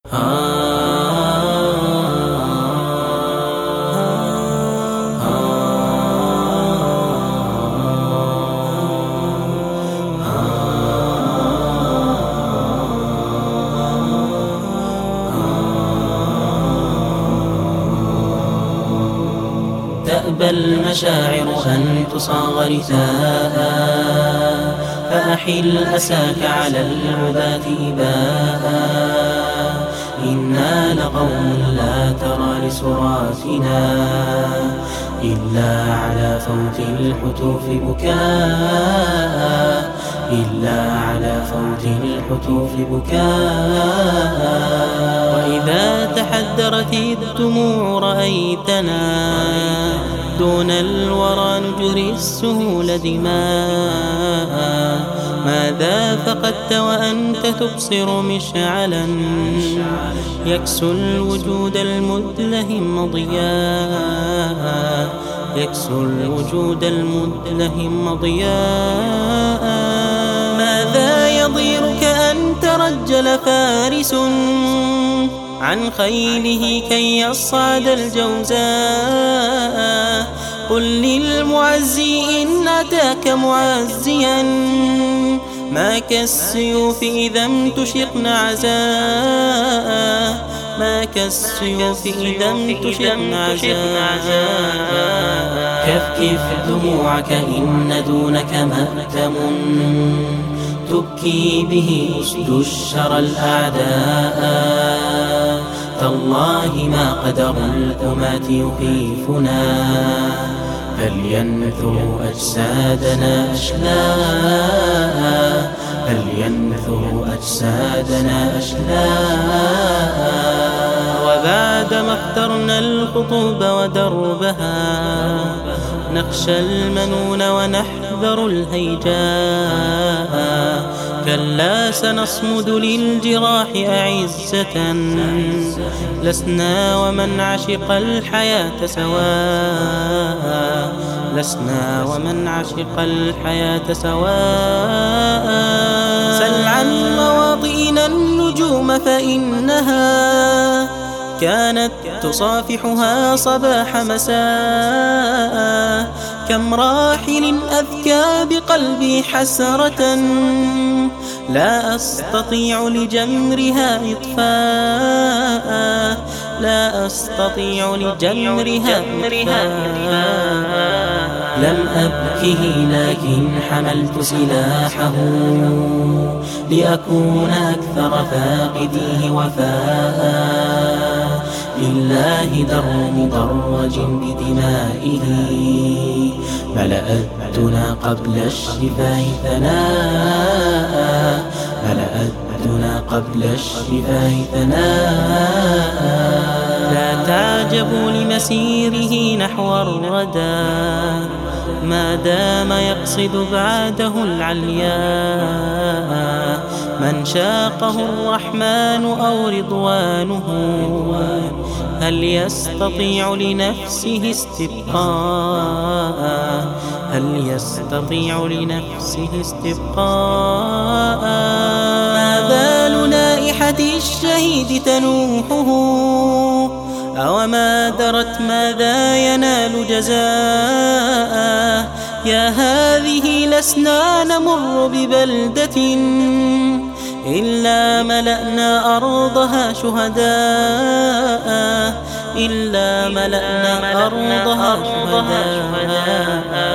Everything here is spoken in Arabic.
تأبى المشاعر أن تصاغ رثاء، فأحل أساك على العباة إباء. إنا لقوم لا ترى لسراتنا إلا على فوت الحتوف بكاء، إلا على فوت الحتوف بكاء. وإذا تحدرت الدموع رأيتنا دون الورى نجري السهول دماء. ماذا فقدت وأنت تبصر مشعلا يكسو الوجود المدلهم ضياء، يكسو الوجود المدلهم ضياء. ماذا يضيرك أن ترجل فارس عن خيله كي يصعد الجوزاء؟ قل للمعزي إن أتاك معزيا ما كالسيوف إذا امتشقن عزاء، ما كالسيوف إذا امتشقن عزاء. كفكف دموعك إن دونك مأتم تبكي به أسد الشرى الأعداء. تالله ما قدر الأمات يخيفنا فلينثروا أجسادنا أشلاء، فلينثروا أجسادنا أشلاء. وبعدما اخترنا الخطوب ودربها نخشى المنون ونحذر الهيجاء. كلا سنصمد للجراح أعزة لسنا ومن عشق الحياة سواء، لسنا ومن عشق الحياة سواء. سل عن مواطئنا النجوم فإنها كانت تصافحها صباح مساء. كم راحل أذكى بقلبي حسرة لا أستطيع لجمرها إطفاء، لا أستطيع لجمرها إطفاء. لم أبكه لكن حملت سلاحه لأكون أكثر فاقديه وفاء. لله در مدرج بدمائه ملأت الدنا قبل الشفاه ثناء، ملأت الدنا قبل الشفاه ثناء. لا تعجبوا لمسيره نحو الردى ما دام يقصد بعده العلياء. من شاقه الرحمن أو رضوانه هل يستطيع لنفسه استبقاء، هل يستطيع لنفسه استبقاء. ما بال نائحة الشهيد تنوحه أوما درت ماذا ينال جزاء. يا هذه لسنا نمر ببلدة إلا ملأنا أرضها شهداء، إلا ملأنا أرضها شهداء.